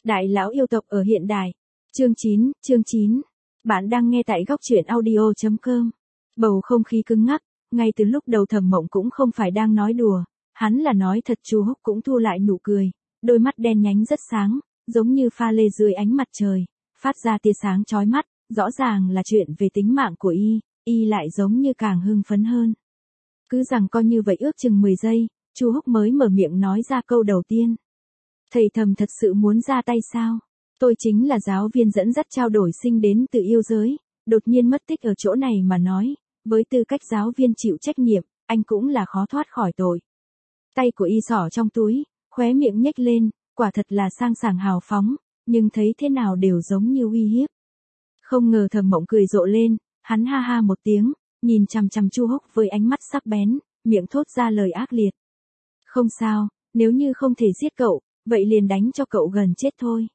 Đại lão yêu tộc ở hiện đại. Chương 9. Bạn đang nghe tại góc truyện audio.com. Bầu không khí cứng ngắc, ngay từ lúc đầu Thẩm Mộng cũng không phải đang nói đùa, hắn là nói thật. Chu Húc cũng thu lại nụ cười, đôi mắt đen nhánh rất sáng, giống như pha lê dưới ánh mặt trời, phát ra tia sáng chói mắt, rõ ràng là chuyện về tính mạng của y lại giống như càng hưng phấn hơn. Cứ rằng coi như vậy ước chừng 10 giây, Chu Húc mới mở miệng nói ra câu đầu tiên. Thầy Thẩm thật sự muốn ra tay sao? Tôi chính là giáo viên dẫn dắt trao đổi sinh đến từ yêu giới, đột nhiên mất tích ở chỗ này mà nói, với tư cách giáo viên chịu trách nhiệm, anh cũng là khó thoát khỏi tội. Tay của y xỏ trong túi, khóe miệng nhếch lên, quả thật là sang sảng hào phóng, nhưng thấy thế nào đều giống như uy hiếp. Không ngờ Thẩm Mộng cười rộ lên, hắn ha ha một tiếng, nhìn chằm chằm Chu Húc với ánh mắt sắc bén, miệng thốt ra lời ác liệt. Không sao, nếu như không thể giết cậu, vậy liền đánh cho cậu gần chết thôi.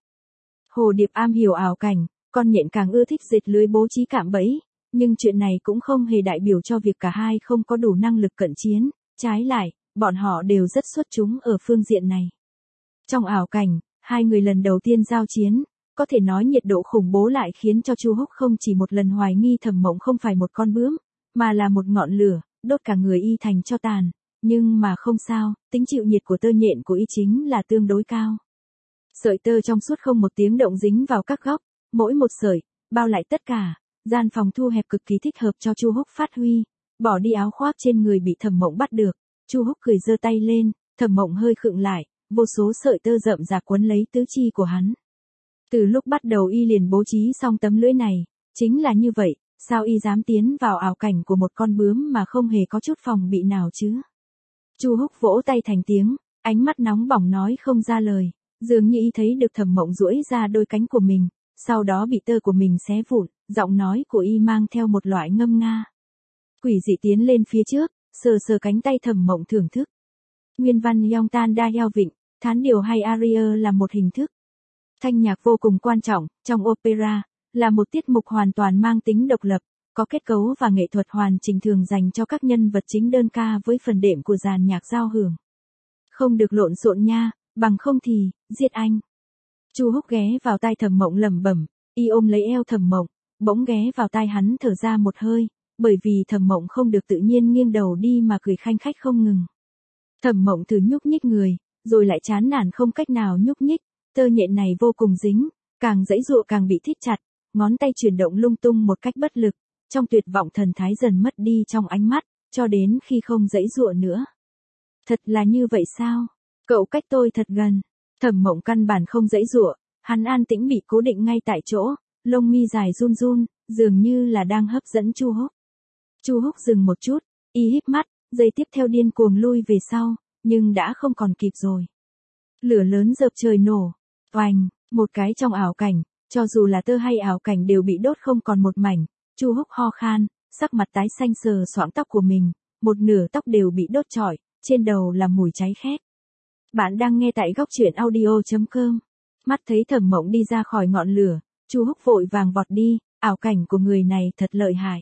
Hồ điệp am hiểu ảo cảnh, con nhện càng ưa thích dệt lưới bố trí cạm bẫy, nhưng chuyện này cũng không hề đại biểu cho việc cả hai không có đủ năng lực cận chiến, trái lại, bọn họ đều rất xuất chúng ở phương diện này. Trong ảo cảnh, hai người lần đầu tiên giao chiến, có thể nói nhiệt độ khủng bố lại khiến cho Chu Húc không chỉ một lần hoài nghi Thẩm Mộng không phải một con bướm, mà là một ngọn lửa, đốt cả người y thành tro tàn. Nhưng mà không sao, tính chịu nhiệt của tơ nhện của y chính là tương đối cao. Sợi tơ trong suốt không một tiếng động dính vào các góc, mỗi một sợi, bao lại tất cả, gian phòng thu hẹp cực kỳ thích hợp cho Chu Húc phát huy, bỏ đi áo khoác trên người bị Thẩm Mộng bắt được, Chu Húc cười giơ tay lên, Thẩm Mộng hơi khựng lại, vô số sợi tơ rậm rạp quấn lấy tứ chi của hắn. Từ lúc bắt đầu y liền bố trí xong tấm lưỡi này, chính là như vậy, sao y dám tiến vào ảo cảnh của một con bướm mà không hề có chút phòng bị nào chứ? Chu Húc vỗ tay thành tiếng, ánh mắt nóng bỏng nói không ra lời, dường như y thấy được Thẩm Mộng duỗi ra đôi cánh của mình, sau đó bị tơ của mình xé vụn, giọng nói của y mang theo một loại ngâm nga. Quỷ dị tiến lên phía trước, sờ sờ cánh tay Thẩm Mộng thưởng thức. Nguyên văn Yongtan Da Heo Vịnh, thán điều hay aria là một hình thức thanh nhạc vô cùng quan trọng trong opera, là một tiết mục hoàn toàn mang tính độc lập, có kết cấu và nghệ thuật hoàn chỉnh thường dành cho các nhân vật chính đơn ca với phần đệm của dàn nhạc giao hưởng. Không được lộn xộn nha, bằng không thì giết anh. Chu Húc ghé vào tai Thẩm Mộng lẩm bẩm, y ôm lấy eo Thẩm Mộng, bỗng ghé vào tai hắn thở ra một hơi, bởi vì Thẩm Mộng không được tự nhiên nghiêng đầu đi mà cười khanh khách không ngừng. Thẩm Mộng thử nhúc nhích người, rồi lại chán nản không cách nào nhúc nhích, tơ nhện này vô cùng dính, càng giãy giụa càng bị thít chặt, ngón tay chuyển động lung tung một cách bất lực, trong tuyệt vọng thần thái dần mất đi trong ánh mắt, cho đến khi không giãy giụa nữa. Thật là như vậy sao? Cậu cách tôi thật gần. Thẩm Mộng căn bản không giãy giụa, hắn an tĩnh bị cố định ngay tại chỗ, lông mi dài run run, dường như là đang hấp dẫn Chu Húc. Chu Húc dừng một chút, y híp mắt, giây tiếp theo điên cuồng lui về sau, nhưng đã không còn kịp rồi. Lửa lớn dợp trời nổ, oành, một cái trong ảo cảnh, cho dù là tơ hay ảo cảnh đều bị đốt không còn một mảnh. Chu Húc ho khan, sắc mặt tái xanh sờ soạng tóc của mình, một nửa tóc đều bị đốt trọi, trên đầu là mùi cháy khét. Bạn đang nghe tại góc truyện audio.com. Mắt thấy Thẩm Mộng đi ra khỏi ngọn lửa, Chu Húc vội vàng vọt đi, ảo cảnh của người này thật lợi hại.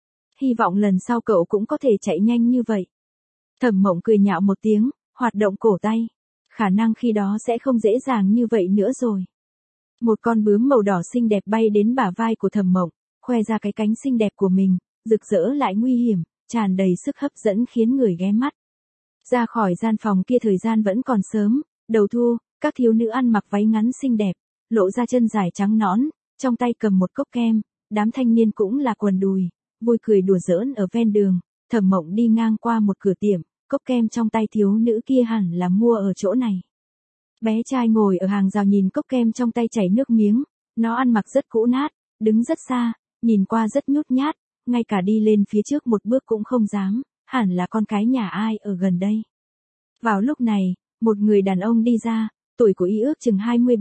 Hy vọng lần sau cậu cũng có thể chạy nhanh như vậy. Thẩm Mộng cười nhạo một tiếng, hoạt động cổ tay. Khả năng khi đó sẽ không dễ dàng như vậy nữa rồi. Một con bướm màu đỏ xinh đẹp bay đến bả vai của Thẩm Mộng, khoe ra cái cánh xinh đẹp của mình, rực rỡ lại nguy hiểm, tràn đầy sức hấp dẫn khiến người ghé mắt. Ra khỏi gian phòng kia thời gian vẫn còn sớm, đầu thu, các thiếu nữ ăn mặc váy ngắn xinh đẹp, lộ ra chân dài trắng nõn, trong tay cầm một cốc kem, đám thanh niên cũng là quần đùi, vui cười đùa giỡn ở ven đường. Thẩm Mộng đi ngang qua một cửa tiệm, cốc kem trong tay thiếu nữ kia hẳn là mua ở chỗ này. Bé trai ngồi ở hàng rào nhìn cốc kem trong tay chảy nước miếng, nó ăn mặc rất cũ nát, đứng rất xa, nhìn qua rất nhút nhát, ngay cả đi lên phía trước một bước cũng không dám, hẳn là con cái nhà ai ở gần đây. Vào lúc này, một người đàn ông đi ra, tuổi của y ước chừng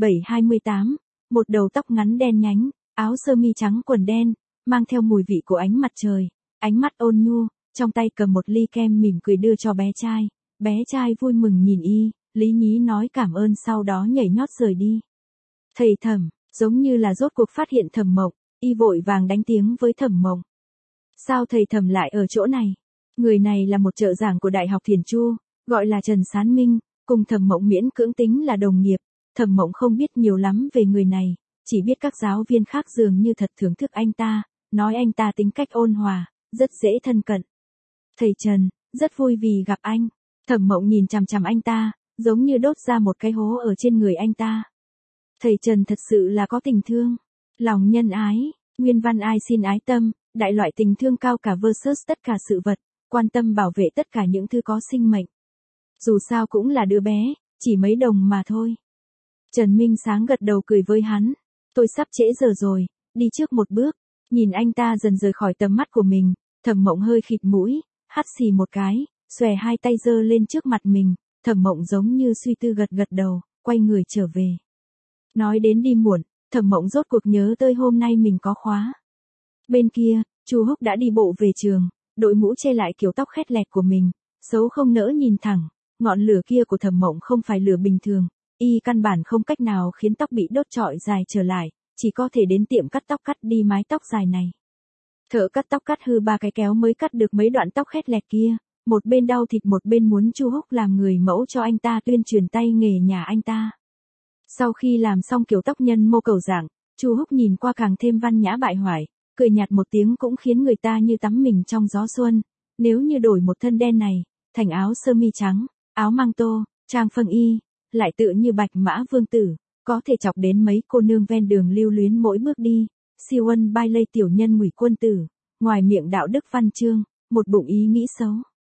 27-28, một đầu tóc ngắn đen nhánh, áo sơ mi trắng quần đen, mang theo mùi vị của ánh mặt trời, ánh mắt ôn nhu, trong tay cầm một ly kem mỉm cười đưa cho bé trai. Bé trai vui mừng nhìn y, lý nhí nói cảm ơn sau đó nhảy nhót rời đi. Thầy Thẩm, giống như là rốt cuộc phát hiện Thẩm Mộng, y vội vàng đánh tiếng với Thẩm Mộng. Sao thầy Thẩm lại ở chỗ này? Người này là một trợ giảng của Đại học Thiền Chu, gọi là Trần Sán Minh, cùng Thẩm Mộng miễn cưỡng tính là đồng nghiệp. Thẩm Mộng không biết nhiều lắm về người này, chỉ biết các giáo viên khác dường như thật thưởng thức anh ta, nói anh ta tính cách ôn hòa, rất dễ thân cận. Thầy Trần, rất vui vì gặp anh. Thẩm Mộng nhìn chằm chằm anh ta, giống như đốt ra một cái hố ở trên người anh ta. Thầy Trần thật sự là có tình thương, lòng nhân ái, nguyên văn ai xin ái tâm, đại loại tình thương cao cả versus tất cả sự vật, quan tâm bảo vệ tất cả những thứ có sinh mệnh. Dù sao cũng là đứa bé, chỉ mấy đồng mà thôi. Trần Minh Sáng gật đầu cười với hắn. Tôi sắp trễ giờ rồi, đi trước một bước. Nhìn anh ta dần rời khỏi tầm mắt của mình, Thẩm Mộng hơi khịt mũi, hắt xì một cái, xòe hai tay giơ lên trước mặt mình. Thẩm Mộng giống như suy tư gật gật đầu, quay người trở về. Nói đến đi muộn, Thẩm Mộng rốt cuộc nhớ tới hôm nay mình có khóa. Bên kia, Chu Húc đã đi bộ về trường, đội mũ che lại kiểu tóc khét lẹt của mình, xấu không nỡ nhìn thẳng. Ngọn lửa kia của Thẩm Mộng không phải lửa bình thường, y căn bản không cách nào khiến tóc bị đốt trọi dài trở lại, chỉ có thể đến tiệm cắt tóc cắt đi mái tóc dài này. Thợ cắt tóc cắt hư 3 cái kéo mới cắt được mấy đoạn tóc khét lẹt kia, một bên đau thịt một bên muốn Chu Húc làm người mẫu cho anh ta tuyên truyền tay nghề nhà anh ta. Sau khi làm xong kiểu tóc nhân mô cầu dạng, Chu Húc nhìn qua càng thêm văn nhã bại hoại, cười nhạt một tiếng cũng khiến người ta như tắm mình trong gió xuân. Nếu như đổi một thân đen này, thành áo sơ mi trắng, áo mang tô, trang phâng y, lại tựa như bạch mã vương tử, có thể chọc đến mấy cô nương ven đường lưu luyến mỗi bước đi. Siêu ân bai lây tiểu nhân ngụy quân tử, ngoài miệng đạo đức văn chương, một bụng ý nghĩ xấu.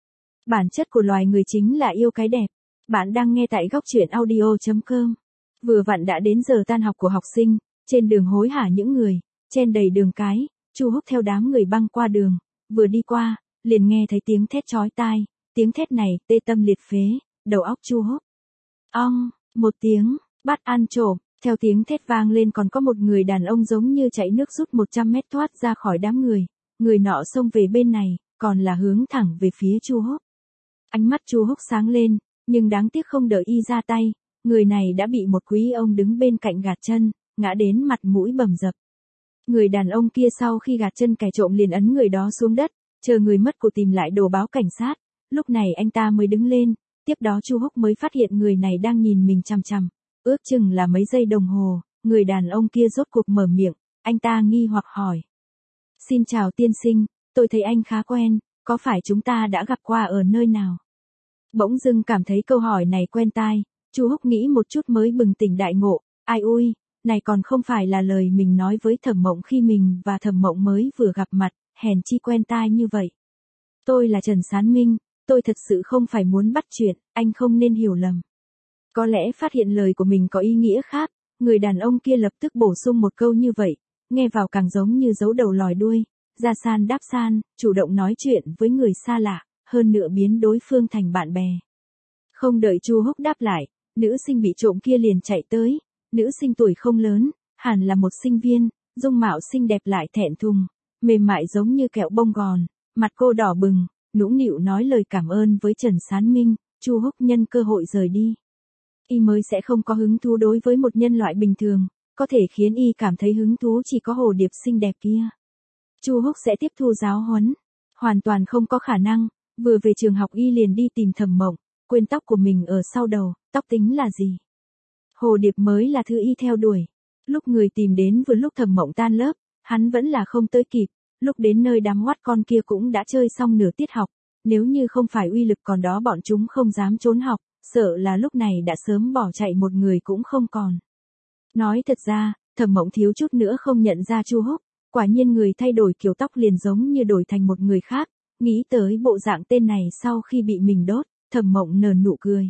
Bản chất của loài người chính là yêu cái đẹp. Bạn đang nghe tại góc truyện audio.com. Vừa vặn đã đến giờ tan học của học sinh, trên đường hối hả những người, chen đầy đường cái, Chu Húc theo đám người băng qua đường, vừa đi qua, liền nghe thấy tiếng thét chói tai, tiếng thét này tê tâm liệt phế, đầu óc Chu Húc. Ong, một tiếng, bắt ăn trộm, theo tiếng thét vang lên còn có một người đàn ông giống như chạy nước rút 100 mét thoát ra khỏi đám người nọ xông về bên này, còn là hướng thẳng về phía Chu Húc. Ánh mắt Chu Húc sáng lên, nhưng đáng tiếc không đợi y ra tay, người này đã bị một quý ông đứng bên cạnh gạt chân, ngã đến mặt mũi bầm dập. Người đàn ông kia sau khi gạt chân kẻ trộm liền ấn người đó xuống đất, chờ người mất của tìm lại đồ báo cảnh sát, lúc này anh ta mới đứng lên, tiếp đó Chu Húc mới phát hiện người này đang nhìn mình chằm chằm, ước chừng là mấy giây đồng hồ, người đàn ông kia rốt cuộc mở miệng, anh ta nghi hoặc hỏi. Xin chào tiên sinh, tôi thấy anh khá quen, có phải chúng ta đã gặp qua ở nơi nào? Bỗng dưng cảm thấy câu hỏi này quen tai, Chu Húc nghĩ một chút mới bừng tỉnh đại ngộ, ai ui, này còn không phải là lời mình nói với Thẩm Mộng khi mình và Thẩm Mộng mới vừa gặp mặt, hèn chi quen tai như vậy. Tôi là Trần Sán Minh, tôi thật sự không phải muốn bắt chuyện, anh không nên hiểu lầm. Có lẽ phát hiện lời của mình có ý nghĩa khác, người đàn ông kia lập tức bổ sung một câu như vậy, nghe vào càng giống như giấu đầu lòi đuôi, ra san đáp san, chủ động nói chuyện với người xa lạ, hơn nữa biến đối phương thành bạn bè. Không đợi Chu Húc đáp lại, nữ sinh bị trộm kia liền chạy tới, nữ sinh tuổi không lớn, hẳn là một sinh viên, dung mạo xinh đẹp lại thẹn thùng, mềm mại giống như kẹo bông gòn, mặt cô đỏ bừng, nũng nịu nói lời cảm ơn với Trần Sán Minh, Chu Húc nhân cơ hội rời đi. Y mới sẽ không có hứng thú đối với một nhân loại bình thường, có thể khiến y cảm thấy hứng thú chỉ có hồ điệp xinh đẹp kia. Chu Húc sẽ tiếp thu giáo huấn, hoàn toàn không có khả năng, vừa về trường học y liền đi tìm Thẩm Mộng, quên tóc của mình ở sau đầu, tóc tính là gì? Hồ điệp mới là thứ y theo đuổi. Lúc người tìm đến vừa lúc Thẩm Mộng tan lớp, hắn vẫn là không tới kịp, lúc đến nơi đám oắt con kia cũng đã chơi xong nửa tiết học, nếu như không phải uy lực còn đó bọn chúng không dám trốn học, sợ là lúc này đã sớm bỏ chạy một người cũng không còn. Nói thật ra, Thẩm Mộng thiếu chút nữa không nhận ra Chu Húc, quả nhiên người thay đổi kiểu tóc liền giống như đổi thành một người khác, nghĩ tới bộ dạng tên này sau khi bị mình đốt, Thẩm Mộng nở nụ cười.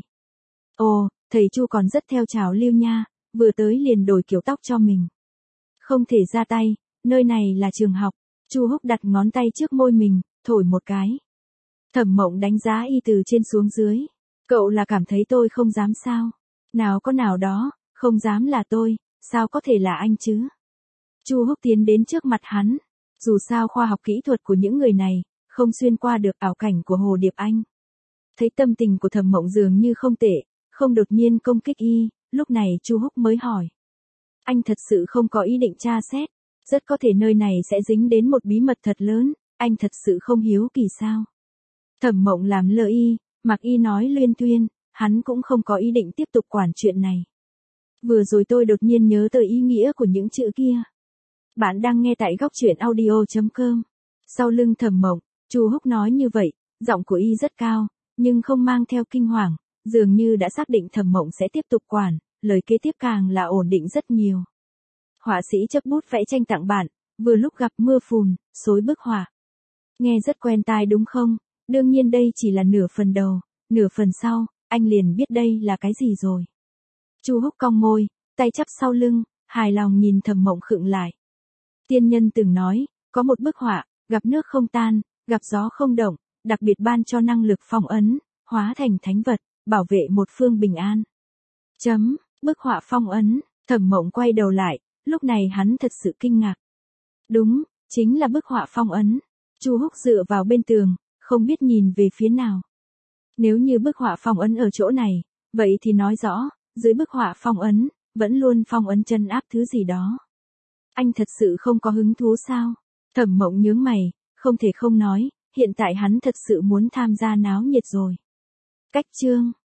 Ồ, thầy Chu còn rất theo trào lưu nha, vừa tới liền đổi kiểu tóc cho mình. Không thể ra tay, nơi này là trường học, Chu Húc đặt ngón tay trước môi mình, thổi một cái. Thẩm Mộng đánh giá y từ trên xuống dưới. Cậu là cảm thấy tôi không dám sao? Nào có nào đó, không dám là tôi, sao có thể là anh chứ? Chu Húc tiến đến trước mặt hắn. Dù sao khoa học kỹ thuật của những người này, không xuyên qua được ảo cảnh của Hồ Điệp Anh. Thấy tâm tình của Thẩm Mộng dường như không tệ, không đột nhiên công kích y, lúc này Chu Húc mới hỏi. Anh thật sự không có ý định tra xét, rất có thể nơi này sẽ dính đến một bí mật thật lớn, anh thật sự không hiếu kỳ sao? Thẩm Mộng làm lơ y, mặc y nói luyên thuyên, hắn cũng không có ý định tiếp tục quản chuyện này. Vừa rồi tôi đột nhiên nhớ tới ý nghĩa của những chữ kia. Bạn đang nghe tại góc truyện audio.com. Sau lưng Thẩm Mộng, Chu Húc nói như vậy, giọng của y rất cao, nhưng không mang theo kinh hoàng, dường như đã xác định Thẩm Mộng sẽ tiếp tục quản, lời kế tiếp càng là ổn định rất nhiều. Họa sĩ chấp bút vẽ tranh tặng bạn, vừa lúc gặp mưa phùn, xối bức họa. Nghe rất quen tai đúng không? Đương nhiên đây chỉ là nửa phần đầu, nửa phần sau, anh liền biết đây là cái gì rồi. Chu Húc cong môi, tay chắp sau lưng, hài lòng nhìn Thẩm Mộng khựng lại. Tiên nhân từng nói, có một bức họa, gặp nước không tan, gặp gió không động, đặc biệt ban cho năng lực phong ấn, hóa thành thánh vật, bảo vệ một phương bình an. Bức họa phong ấn, Thẩm Mộng quay đầu lại, lúc này hắn thật sự kinh ngạc. Đúng, chính là bức họa phong ấn. Chu Húc dựa vào bên tường, không biết nhìn về phía nào. Nếu như bức họa phong ấn ở chỗ này, vậy thì nói rõ, dưới bức họa phong ấn, vẫn luôn phong ấn chân áp thứ gì đó. Anh thật sự không có hứng thú sao? Thẩm Mộng nhướng mày, không thể không nói, hiện tại hắn thật sự muốn tham gia náo nhiệt rồi. Cách chương